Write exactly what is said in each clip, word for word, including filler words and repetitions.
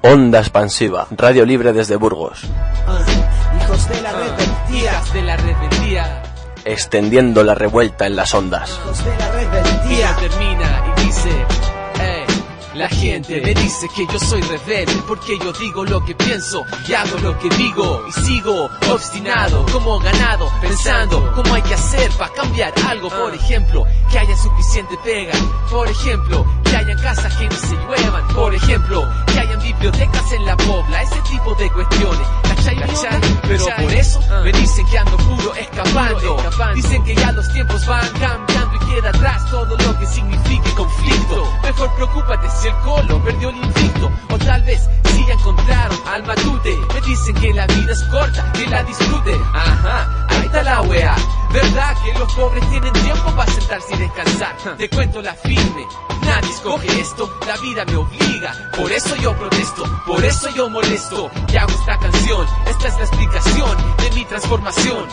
Onda Expansiva, radio libre desde Burgos. Uh, hijos de la rebeldía, de la rebeldía. Extendiendo la revuelta en las ondas. Hijos de la rebeldía. Termina y dice, hey. La gente me dice que yo soy rebelde porque yo digo lo que pienso y hago lo que digo y sigo obstinado como ganado pensando cómo hay que hacer para cambiar algo. Por ejemplo, que haya suficiente pega. Por ejemplo, que hayan casas que no se lluevan. Por ejemplo, que hayan bibliotecas en la pobla. Ese tipo de cuestiones. ¿Cachai? ¿Cachai? Pero por eso me dicen que ando puro escapando. Dicen que ya los tiempos van cambiando y queda atrás todo lo que signifique conflicto. Mejor preocúpate si el colo perdió el invicto, o tal vez si ya encontraron al matute. Me dicen que la vida es corta, que la disfruten. Ajá, ahí está la wea. ¿Verdad que los pobres tienen tiempo para sentarse y descansar? Te cuento la firme, nadie escoge esto, la vida me obliga. Por eso yo protesto, por eso yo molesto y hago esta canción. Esta es la explicación de mi transformación.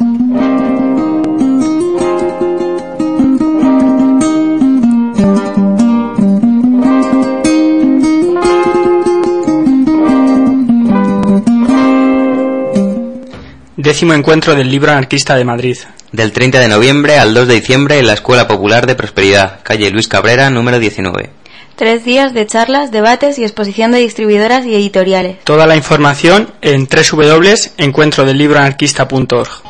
Décimo encuentro del Libro Anarquista de Madrid. Del treinta de noviembre al dos de diciembre en la Escuela Popular de Prosperidad, calle Luis Cabrera, número diecinueve. Tres días de charlas, debates y exposición de distribuidoras y editoriales. Toda la información en doble u doble u doble u punto encuentro del libro anarquista punto org.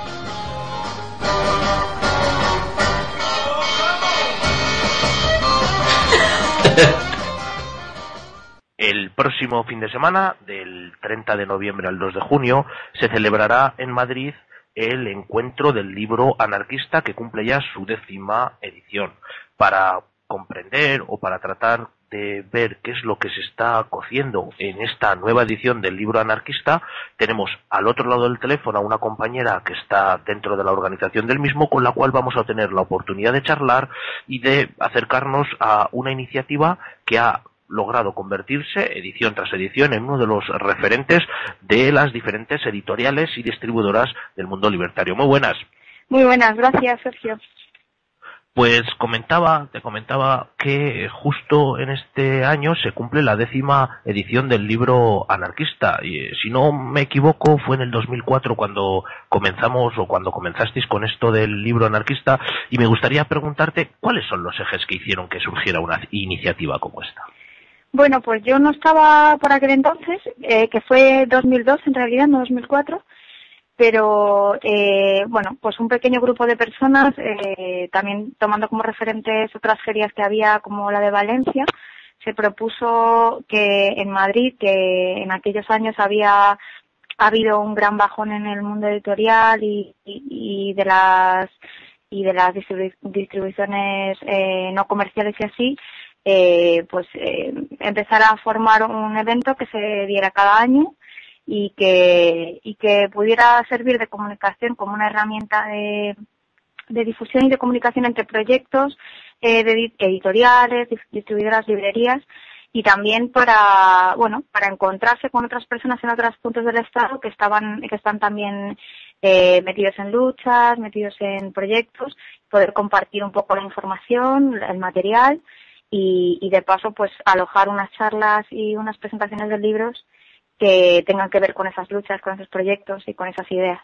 El próximo fin de semana, del treinta de noviembre al dos de junio, se celebrará en Madrid el encuentro del libro anarquista que cumple ya su décima edición. Para comprender o para tratar de ver qué es lo que se está cociendo en esta nueva edición del libro anarquista, tenemos al otro lado del teléfono a una compañera que está dentro de la organización del mismo, con la cual vamos a tener la oportunidad de charlar y de acercarnos a una iniciativa que ha logrado convertirse, edición tras edición, en uno de los referentes de las diferentes editoriales y distribuidoras del mundo libertario. Muy buenas. Muy buenas, gracias, Sergio. Pues comentaba, te comentaba que justo en este año se cumple la décima edición del libro anarquista. Y si no me equivoco, fue en el dos mil cuatro cuando comenzamos o cuando comenzasteis con esto del libro anarquista. Y me gustaría preguntarte cuáles son los ejes que hicieron que surgiera una iniciativa como esta. Bueno, pues yo no estaba por aquel entonces, eh, que fue dos mil dos en realidad, no dos mil cuatro, pero eh, bueno, pues un pequeño grupo de personas, eh, también tomando como referentes otras ferias que había, como la de Valencia, se propuso que en Madrid, que en aquellos años había habido un gran bajón en el mundo editorial y, y, y de las y de las distribu- distribuciones eh, no comerciales y así, Eh, pues eh, empezar a formar un evento que se diera cada año y que y que pudiera servir de comunicación como una herramienta de, de difusión y de comunicación entre proyectos eh, de editoriales, distribuidoras, librerías, y también para bueno para encontrarse con otras personas en otros puntos del estado que estaban que están también eh, metidos en luchas, metidos en proyectos, poder compartir un poco la información, el material. Y, y de paso pues alojar unas charlas y unas presentaciones de libros que tengan que ver con esas luchas, con esos proyectos y con esas ideas.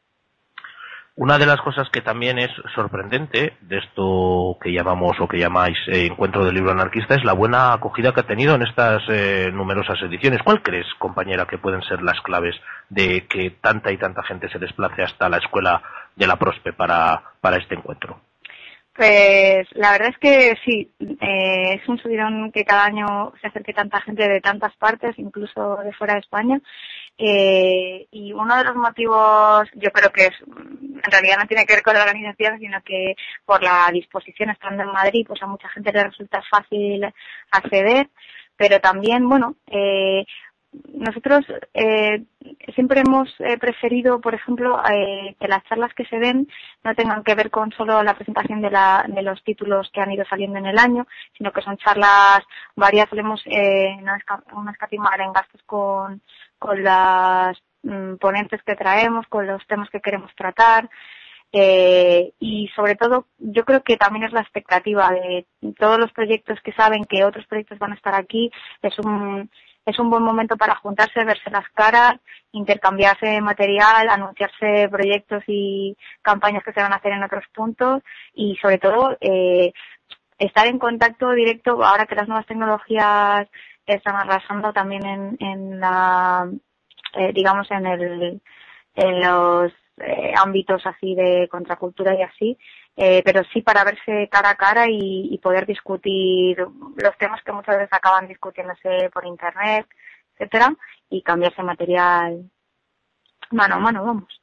Una de las cosas que también es sorprendente de esto que llamamos o que llamáis eh, Encuentro del Libro Anarquista es la buena acogida que ha tenido en estas eh, numerosas ediciones. ¿Cuál crees, compañera, que pueden ser las claves de que tanta y tanta gente se desplace hasta la Escuela de la Prospe para, para este encuentro? Pues la verdad es que sí, eh, es un subidón que cada año se acerque tanta gente de tantas partes, incluso de fuera de España. Eh, y uno de los motivos, yo creo que es, en realidad no tiene que ver con la organización, sino que por la disposición estando en Madrid, pues a mucha gente le resulta fácil acceder, pero también, bueno, eh, nosotros eh, siempre hemos eh, preferido, por ejemplo, eh, que las charlas que se den no tengan que ver con solo la presentación de, la, de los títulos que han ido saliendo en el año, sino que son charlas varias. Solemos eh, no, esca- no escatimar en gastos con, con las mm, ponentes que traemos, con los temas que queremos tratar. Eh, y sobre todo yo creo que también es la expectativa de todos los proyectos que saben que otros proyectos van a estar aquí. Es un es un buen momento para juntarse, verse las caras, intercambiarse material, anunciarse proyectos y campañas que se van a hacer en otros puntos y sobre todo eh, estar en contacto directo ahora que las nuevas tecnologías están arrasando también en, en la eh, digamos en el en los eh, ámbitos así de contracultura y así, eh, pero sí para verse cara a cara y, y poder discutir los temas que muchas veces acaban discutiéndose por internet, etcétera, y cambiarse material mano a mano, vamos.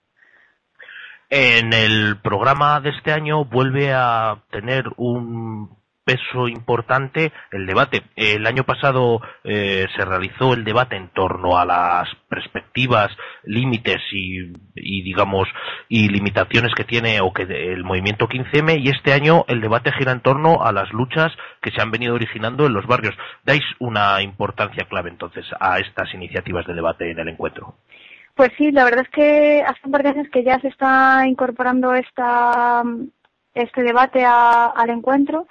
En el programa de este año vuelve a tener un peso importante el debate. El año pasado eh, se realizó el debate en torno a las perspectivas, límites y, y digamos y limitaciones que tiene o que el movimiento quince eme, y este año el debate gira en torno a las luchas que se han venido originando en los barrios. ¿Dais una importancia clave entonces a estas iniciativas de debate en el encuentro? Pues sí, la verdad es que hace un par de años que ya se está incorporando esta este debate a, al encuentro.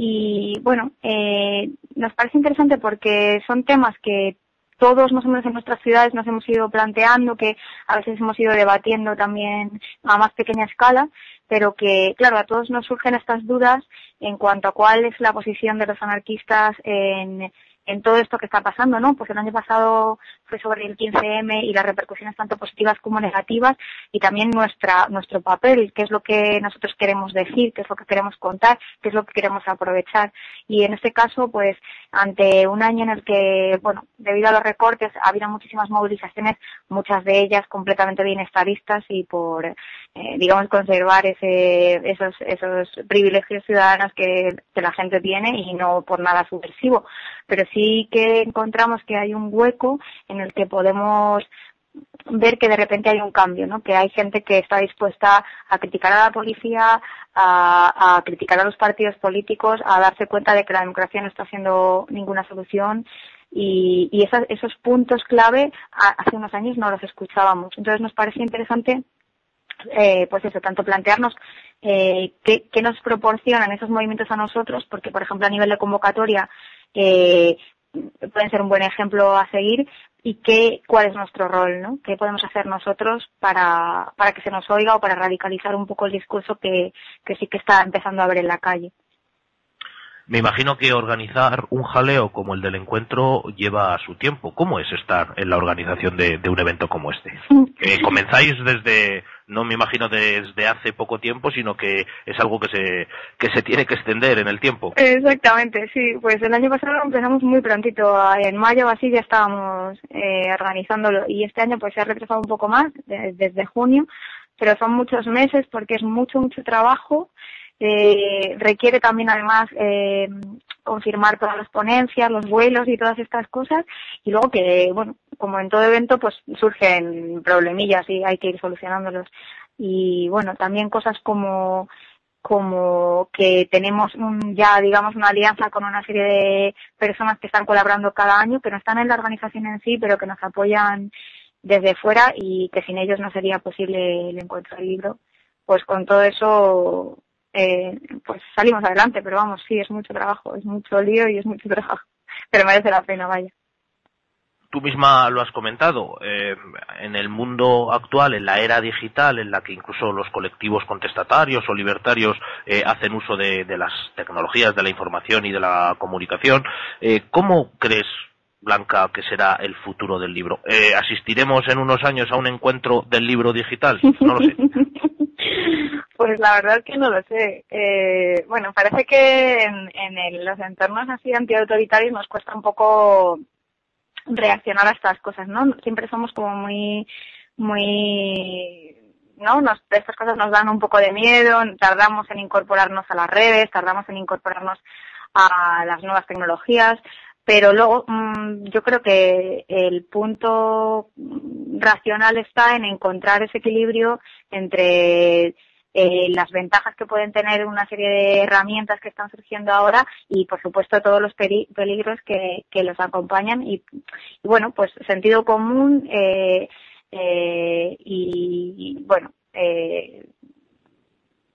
Y bueno, eh, nos parece interesante porque son temas que todos más o menos en nuestras ciudades nos hemos ido planteando, que a veces hemos ido debatiendo también a más pequeña escala, pero que, claro, a todos nos surgen estas dudas en cuanto a cuál es la posición de los anarquistas en, en todo esto que está pasando, ¿no? Pues el año pasado fue sobre el quince eme y las repercusiones tanto positivas como negativas, y también nuestra nuestro papel, qué es lo que nosotros queremos decir, qué es lo que queremos contar, qué es lo que queremos aprovechar. Y en este caso, pues, ante un año en el que, bueno, debido a los recortes ha habido muchísimas movilizaciones, muchas de ellas completamente bienestaristas y por, eh, digamos, conservar ese esos esos privilegios ciudadanos que, que la gente tiene y no por nada subversivo. Pero sí que encontramos que hay un hueco en el que podemos ver que de repente hay un cambio, ¿no? Que hay gente que está dispuesta a criticar a la policía, a, a criticar a los partidos políticos, a darse cuenta de que la democracia no está haciendo ninguna solución, y, y esas, esos puntos clave a, hace unos años no los escuchábamos. Entonces nos parece interesante Eh, pues eso, tanto plantearnos eh, qué, qué nos proporcionan esos movimientos a nosotros, porque por ejemplo a nivel de convocatoria eh, pueden ser un buen ejemplo a seguir, y qué, cuál es nuestro rol, ¿no? Qué podemos hacer nosotros para, para que se nos oiga o para radicalizar un poco el discurso que, que sí que está empezando a ver en la calle. Me imagino que organizar un jaleo como el del encuentro lleva su tiempo. ¿Cómo es estar en la organización de, de un evento como este? Eh, comenzáis desde, no me imagino desde hace poco tiempo, sino que es algo que se que se tiene que extender en el tiempo. Exactamente, sí. Pues el año pasado empezamos muy prontito, en mayo o así ya estábamos eh, organizándolo, y este año pues se ha retrasado un poco más, de, desde junio, pero son muchos meses porque es mucho, mucho trabajo. Eh, requiere también además eh, confirmar todas las ponencias, los vuelos y todas estas cosas, y luego que, bueno, como en todo evento pues surgen problemillas y hay que ir solucionándolos. Y bueno, también cosas como como que tenemos un, ya digamos una alianza con una serie de personas que están colaborando cada año, que no están en la organización en sí, pero que nos apoyan desde fuera, y que sin ellos no sería posible el encuentro del libro. Pues con todo eso Eh, pues salimos adelante, pero vamos, sí, es mucho trabajo, es mucho lío y es mucho trabajo, pero merece la pena, vaya. Tú misma lo has comentado, eh, en el mundo actual, en la era digital, en la que incluso los colectivos contestatarios o libertarios eh, hacen uso de, de las tecnologías de la información y de la comunicación, eh, ¿cómo crees, Blanca, que será el futuro del libro? Eh, ¿Asistiremos en unos años a un encuentro del libro digital? No lo sé. Pues la verdad es que no lo sé. Eh, bueno, parece que en, en el, los entornos así antiautoritarios nos cuesta un poco reaccionar a estas cosas, ¿no? Siempre somos como muy, muy, ¿no? Nos, estas cosas nos dan un poco de miedo, tardamos en incorporarnos a las redes, tardamos en incorporarnos a las nuevas tecnologías, pero luego mmm, yo creo que el punto racional está en encontrar ese equilibrio entre Eh, las ventajas que pueden tener una serie de herramientas que están surgiendo ahora y, por supuesto, todos los peri- peligros que, que los acompañan. Y, y, bueno, pues sentido común eh, eh, y, y, bueno, eh,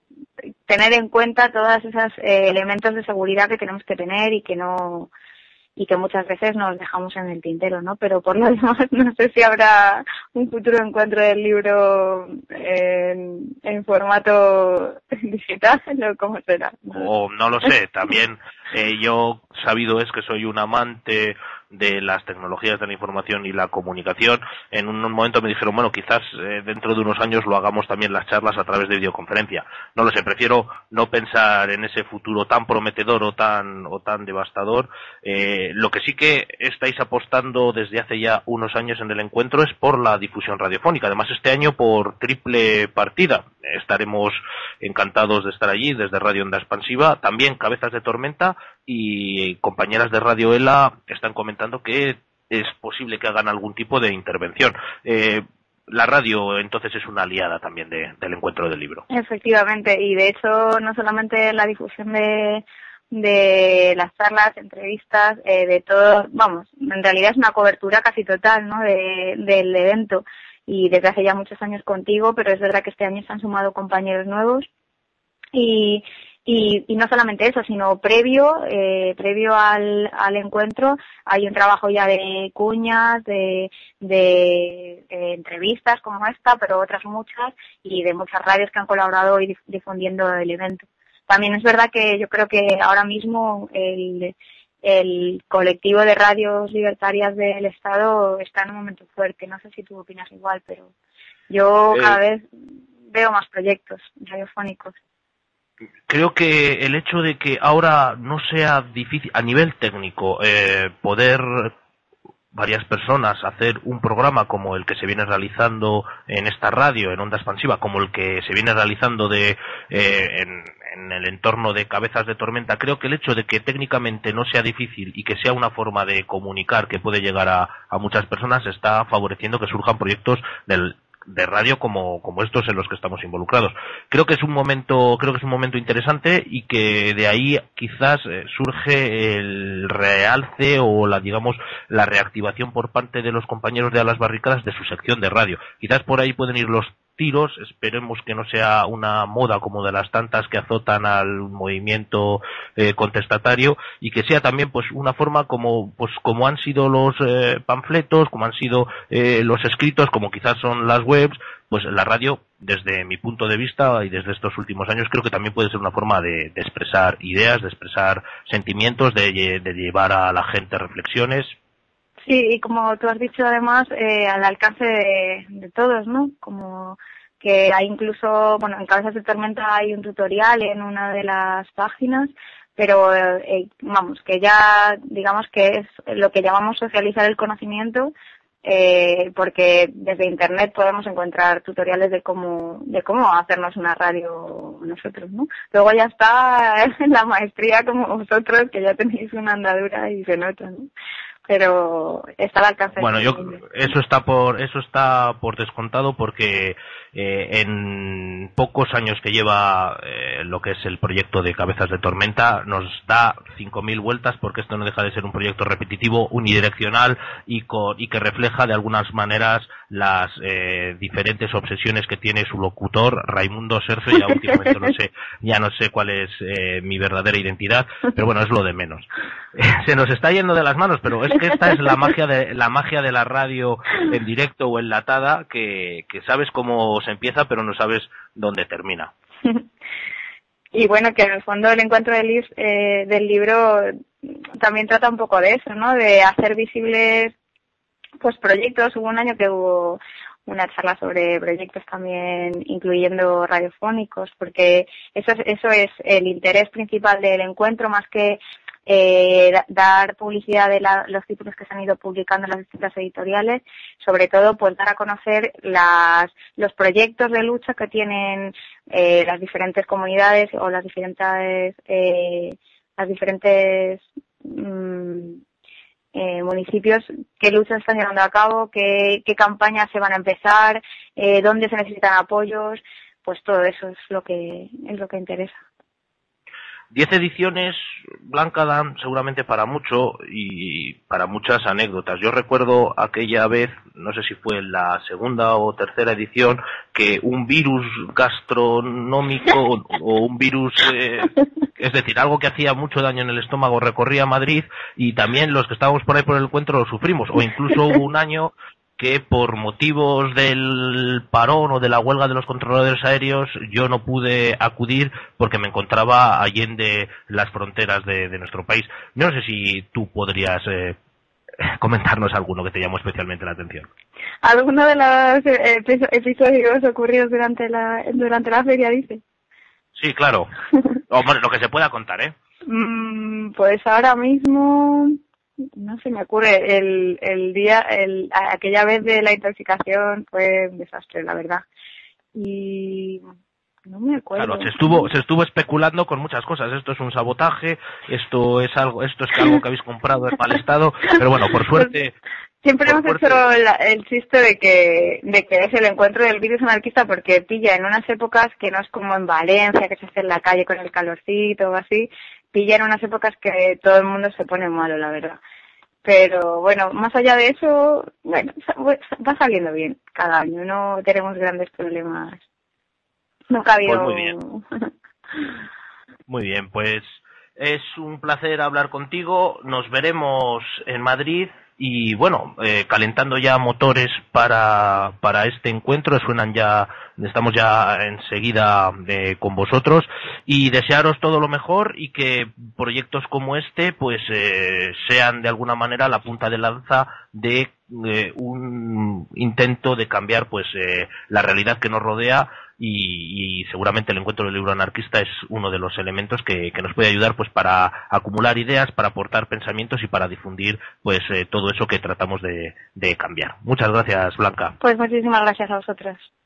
tener en cuenta todos esos eh, elementos de seguridad que tenemos que tener y que no y que muchas veces nos dejamos en el tintero, ¿no? Pero por lo demás no sé si habrá un futuro encuentro del libro en, en formato digital o cómo será. O no lo sé, también eh, yo sabido es que soy un amante de las tecnologías de la información y la comunicación. En un momento me dijeron, bueno, quizás eh, dentro de unos años lo hagamos también las charlas a través de videoconferencia. No lo sé, prefiero no pensar en ese futuro tan prometedor o tan o tan devastador. Eh, lo que sí que estáis apostando desde hace ya unos años en el encuentro es por la difusión radiofónica. Además, este año por triple partida. Estaremos encantados de estar allí desde Radio Onda Expansiva. También Cabezas de Tormenta y compañeras de Radio ELA están comentando que es posible que hagan algún tipo de intervención. Eh, la radio entonces es una aliada también de, del encuentro del libro. Efectivamente, y de hecho no solamente la difusión de de las charlas, entrevistas, eh, de todo, vamos, en realidad es una cobertura casi total, ¿no? De, del evento, y desde hace ya muchos años contigo, pero es verdad que este año se han sumado compañeros nuevos y Y, y no solamente eso, sino previo, eh, previo al, al encuentro hay un trabajo ya de cuñas, de, de, de entrevistas como esta, pero otras muchas, y de muchas radios que han colaborado y dif- difundiendo el evento. También es verdad que yo creo que ahora mismo el, el colectivo de radios libertarias del Estado está en un momento fuerte. No sé si tú opinas igual, pero yo cada vez veo más proyectos radiofónicos. Creo que el hecho de que ahora no sea difícil a nivel técnico eh, poder varias personas hacer un programa como el que se viene realizando en esta radio, en Onda Expansiva, como el que se viene realizando de eh, en, en el entorno de Cabezas de Tormenta, creo que el hecho de que técnicamente no sea difícil y que sea una forma de comunicar que puede llegar a, a muchas personas está favoreciendo que surjan proyectos del de radio como como estos en los que estamos involucrados. Creo que es un momento creo que es un momento interesante y que de ahí quizás eh, surge el realce o la digamos la reactivación por parte de los compañeros de A las Barricadas de su sección de radio. Quizás por ahí pueden ir los tiros, esperemos que no sea una moda como de las tantas que azotan al movimiento eh, contestatario, y que sea también pues una forma como pues como han sido los eh, panfletos, como han sido eh, los escritos, como quizás son las webs, pues la radio desde mi punto de vista y desde estos últimos años creo que también puede ser una forma de, de expresar ideas, de expresar sentimientos, de, de llevar a la gente reflexiones. Sí, y como tú has dicho además, eh, al alcance de, de todos, ¿no? Como que hay incluso, bueno, en Cabezas de Tormenta hay un tutorial en una de las páginas, pero eh, vamos, que ya digamos que es lo que llamamos socializar el conocimiento, eh, porque desde internet podemos encontrar tutoriales de cómo de cómo hacernos una radio nosotros, ¿no? Luego ya está la maestría como vosotros, que ya tenéis una andadura y se nota, ¿no? Pero está al alcance. Bueno, yo eso está por eso está por descontado, porque eh, en pocos años que lleva eh, lo que es el proyecto de Cabezas de Tormenta nos da cinco mil vueltas, porque esto no deja de ser un proyecto repetitivo, unidireccional y con, y que refleja de algunas maneras las eh, diferentes obsesiones que tiene su locutor Raimundo Sergio. Ya últimamente no sé, ya no sé cuál es eh, mi verdadera identidad, pero bueno, es lo de menos. Se nos está yendo de las manos, pero es que esta es la magia de la magia de la radio en directo o enlatada, que, que sabes cómo se empieza pero no sabes dónde termina. Y bueno, que en el fondo el encuentro del, eh, del libro también trata un poco de eso, ¿no? De hacer visibles pues proyectos. Hubo un año que hubo una charla sobre proyectos también, incluyendo radiofónicos, porque eso es, eso es el interés principal del encuentro, más que Eh, dar publicidad de la, los títulos que se han ido publicando en las distintas editoriales, sobre todo pues dar a conocer las, los proyectos de lucha que tienen eh, las diferentes comunidades o las diferentes eh, las diferentes mm, eh, municipios, qué luchas están llevando a cabo, qué, qué campañas se van a empezar, eh, dónde se necesitan apoyos, pues todo eso es lo que es lo que interesa. Diez ediciones, Blanca, dan seguramente para mucho y para muchas anécdotas. Yo recuerdo aquella vez, no sé si fue en la segunda o tercera edición, que un virus gastronómico o, o un virus, eh, es decir, algo que hacía mucho daño en el estómago, recorría Madrid, y también los que estábamos por ahí por el encuentro lo sufrimos. O incluso hubo un año que por motivos del parón o de la huelga de los controladores aéreos yo no pude acudir porque me encontraba allende las fronteras de, de nuestro país. No sé si tú podrías eh, comentarnos alguno que te llamó especialmente la atención. ¿Alguno de los eh, episodios ocurridos durante la durante la feria, dice? Sí, claro. O, bueno, lo que se pueda contar, ¿eh? Mm, pues ahora mismo no se me ocurre. El, el día, el, aquella vez de la intoxicación fue un desastre, la verdad. Y no me acuerdo. Claro, se estuvo, se estuvo especulando con muchas cosas. Esto es un sabotaje, esto es algo, esto es algo que habéis comprado en mal estado, pero bueno, por suerte. Siempre por hemos suerte, hecho la, el chiste de que, de que es el encuentro del virus anarquista porque pilla en unas épocas que no es como en Valencia, que se hace en la calle con el calorcito o así. Pilla en unas épocas que todo el mundo se pone malo, la verdad. Pero bueno, más allá de eso, bueno, va saliendo bien cada año, no tenemos grandes problemas. Nunca ha habido... Pues muy bien. Muy bien, pues es un placer hablar contigo. Nos veremos en Madrid y bueno, eh, calentando ya motores para para este encuentro. Suenan ya, estamos ya enseguida eh, con vosotros y desearos todo lo mejor y que proyectos como este pues eh, sean de alguna manera la punta de lanza de eh, un intento de cambiar pues eh, la realidad que nos rodea. Y, y seguramente el encuentro del libro anarquista es uno de los elementos que, que nos puede ayudar pues para acumular ideas, para aportar pensamientos y para difundir pues eh, todo eso que tratamos de, de cambiar. Muchas gracias, Blanca. Pues muchísimas gracias a vosotros.